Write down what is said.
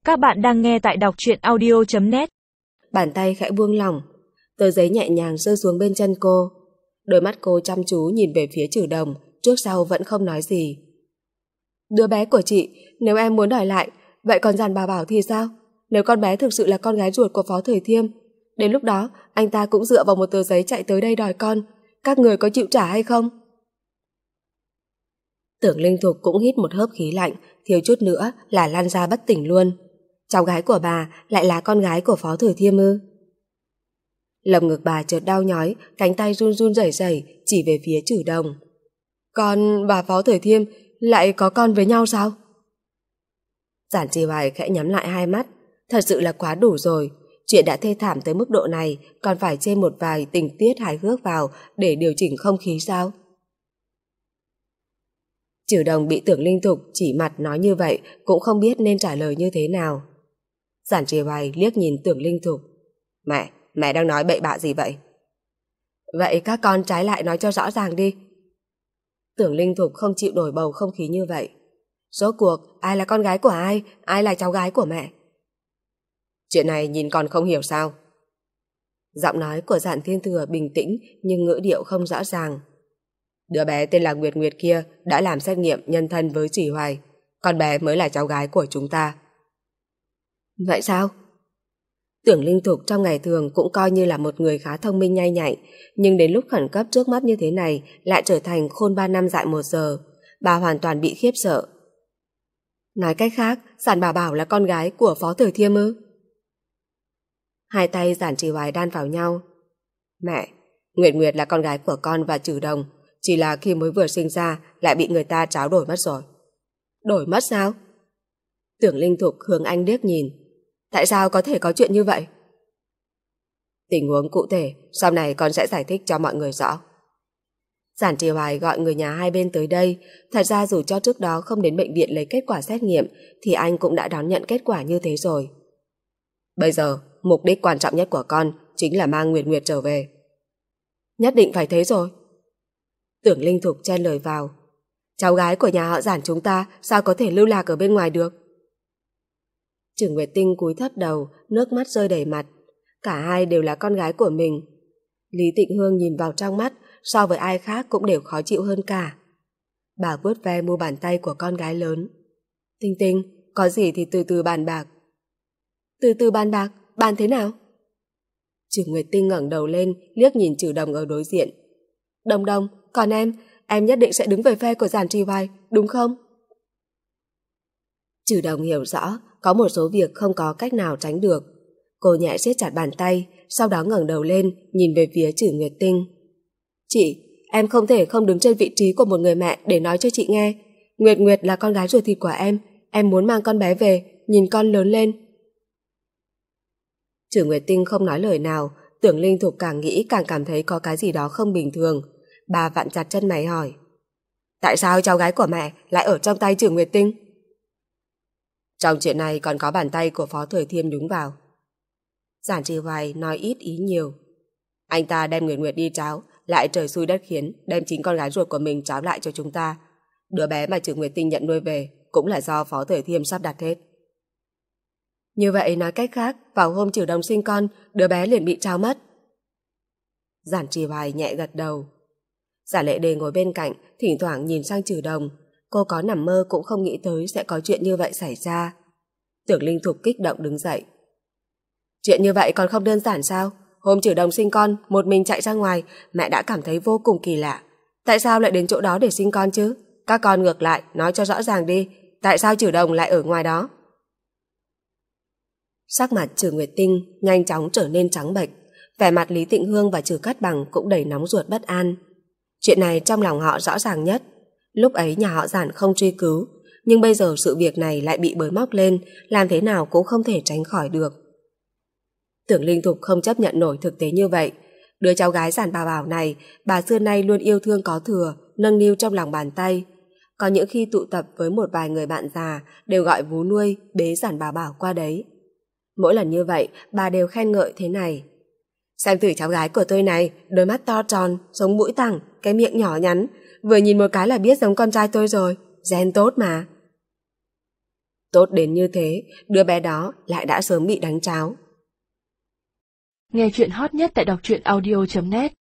Các bạn đang nghe tại đọc truyện audio.net. Bàn tay khẽ buông lỏng, tờ giấy nhẹ nhàng rơi xuống bên chân cô. Đôi mắt cô chăm chú nhìn về phía Trừ Đồng, trước sau vẫn không nói gì. Đứa bé của chị, nếu em muốn đòi lại, vậy còn Giản Bảo Bảo thì sao? Nếu con bé thực sự là con gái ruột của Phó Thời Thiêm, đến lúc đó anh ta cũng dựa vào một tờ giấy chạy tới đây đòi con, các người có chịu trả hay không? Tưởng Linh Thục cũng hít một hớp khí lạnh, thiếu chút nữa là lăn ra bất tỉnh luôn. Cháu gái của bà lại là con gái của Phó Thời Thiêm ư? Lồng ngực bà chợt đau nhói, cánh tay run run rẩy rẩy chỉ về phía Trừ Đồng. Con và Phó Thời Thiêm lại có con với nhau sao? Giản Trì Hoài khẽ nhắm lại hai mắt. Thật sự là quá đủ rồi. Chuyện đã thê thảm tới mức độ này, còn phải chêm một vài tình tiết hài hước vào để điều chỉnh không khí sao? Trừ Đồng bị Tưởng Linh Thục chỉ mặt nói như vậy cũng không biết nên trả lời như thế nào. Giản Trì Hoài liếc nhìn Tưởng Linh Thục. Mẹ đang nói bậy bạ gì vậy? Vậy các con trái lại nói cho rõ ràng đi. Tưởng Linh Thục không chịu nổi bầu không khí như vậy. Rốt cuộc ai là con gái của ai là cháu gái của mẹ? Chuyện này nhìn con không hiểu sao? Giọng nói của Giản Thiên Thừa bình tĩnh nhưng ngữ điệu không rõ ràng. Đứa bé tên là Nguyệt Nguyệt kia đã làm xét nghiệm nhân thân với Trì Hoài. Con bé mới là cháu gái của chúng ta. Vậy sao? Tưởng Linh Thục trong ngày thường cũng coi như là một người khá thông minh nhanh nhạy, nhưng đến lúc khẩn cấp trước mắt như thế này lại trở thành khôn 3 năm dại 1 giờ. Bà hoàn toàn bị khiếp sợ. Nói cách khác, Giản Bảo Bảo là con gái của Phó Thời Thiêm ư? Hai tay Giản Trì Hoài đan vào nhau. Mẹ, Nguyệt Nguyệt là con gái của con và Trừ Đồng, chỉ là khi mới vừa sinh ra lại bị người ta tráo đổi mất rồi. Đổi mất sao? Tưởng Linh Thục hướng anh liếc nhìn. Tại sao có thể có chuyện như vậy? Tình huống cụ thể sau này con sẽ giải thích cho mọi người rõ. Giản Trì Hoài gọi người nhà hai bên tới đây. Thật ra dù cho trước đó không đến bệnh viện lấy kết quả xét nghiệm thì anh cũng đã đón nhận kết quả như thế rồi. Bây giờ mục đích quan trọng nhất của con chính là mang Nguyệt Nguyệt trở về. Nhất định phải thế rồi. Tưởng Linh Thục chen lời vào. Cháu gái của nhà họ Giản chúng ta sao có thể lưu lạc ở bên ngoài được? Trử Nguyệt Tinh cúi thấp đầu, nước mắt rơi đầy mặt. Cả hai đều là con gái của mình. Lý Tịnh Hương nhìn vào trong mắt, so với ai khác cũng đều khó chịu hơn cả. Bà vuốt ve mu bàn tay của con gái lớn. Tinh Tinh, có gì thì từ từ bàn bạc. Từ từ bàn bạc? Bàn thế nào? Trử Nguyệt Tinh ngẩng đầu lên, liếc nhìn Trừ Đồng ở đối diện. Đồng Đồng, còn em nhất định sẽ đứng về phe của Giản Trì Hoài, đúng không? Trừ Đồng hiểu rõ, có một số việc không có cách nào tránh được. Cô nhẹ siết chặt bàn tay, sau đó ngẩng đầu lên, nhìn về phía Trử Nguyệt Tinh. Chị, em không thể không đứng trên vị trí của một người mẹ để nói cho chị nghe. Nguyệt Nguyệt là con gái ruột thịt của em muốn mang con bé về, nhìn con lớn lên. Trử Nguyệt Tinh không nói lời nào, Tưởng Linh Thục càng nghĩ càng cảm thấy có cái gì đó không bình thường. Bà vặn chặt chân mày hỏi. Tại sao cháu gái của mẹ lại ở trong tay Trử Nguyệt Tinh? Trong chuyện này còn có bàn tay của Phó Thời Thiêm nhúng vào. Giản Trì Hoài nói ít ý nhiều. Anh ta đem Nguyệt Nguyệt đi tráo, lại trời xui đất khiến đem chính con gái ruột của mình tráo lại cho chúng ta. Đứa bé mà Trử Nguyệt Tinh nhận nuôi về cũng là do Phó Thời Thiêm sắp đặt hết. Như vậy nói cách khác, vào hôm Trừ Đồng sinh con, đứa bé liền bị tráo mất. Giản Trì Hoài nhẹ gật đầu. Giả Lệ Đề ngồi bên cạnh, thỉnh thoảng nhìn sang Trừ Đồng. Cô có nằm mơ cũng không nghĩ tới sẽ có chuyện như vậy xảy ra. Tưởng Linh Thục kích động đứng dậy. Chuyện như vậy còn không đơn giản sao? Hôm Trừ Đồng sinh con, một mình chạy ra ngoài, mẹ đã cảm thấy vô cùng kỳ lạ. Tại sao lại đến chỗ đó để sinh con chứ? Các con ngược lại, nói cho rõ ràng đi. Tại sao Trừ Đồng lại ở ngoài đó? Sắc mặt Trử Nguyệt Tinh nhanh chóng trở nên trắng bệch. Vẻ mặt Lý Tịnh Hương và Trừ Cát Bằng cũng đầy nóng ruột bất an. Chuyện này trong lòng họ rõ ràng nhất. Lúc ấy nhà họ Giản không truy cứu, nhưng bây giờ sự việc này lại bị bới móc lên, làm thế nào cũng không thể tránh khỏi được. Tưởng Linh Thục không chấp nhận nổi thực tế như vậy. Đứa cháu gái Giản Bảo Bảo này, bà xưa nay luôn yêu thương có thừa, nâng niu trong lòng bàn tay. Có những khi tụ tập với một vài người bạn già, đều gọi vú nuôi, bế Giản Bảo Bảo qua đấy. Mỗi lần như vậy, bà đều khen ngợi thế này. Xem thử cháu gái của tôi này, đôi mắt to tròn, sống mũi thẳng, cái miệng nhỏ nhắn, vừa nhìn một cái là biết giống con trai tôi rồi, gen tốt mà. Tốt đến như thế, đứa bé đó lại đã sớm bị đánh tráo. Nghe chuyện hot nhất tại đọc truyện audio.net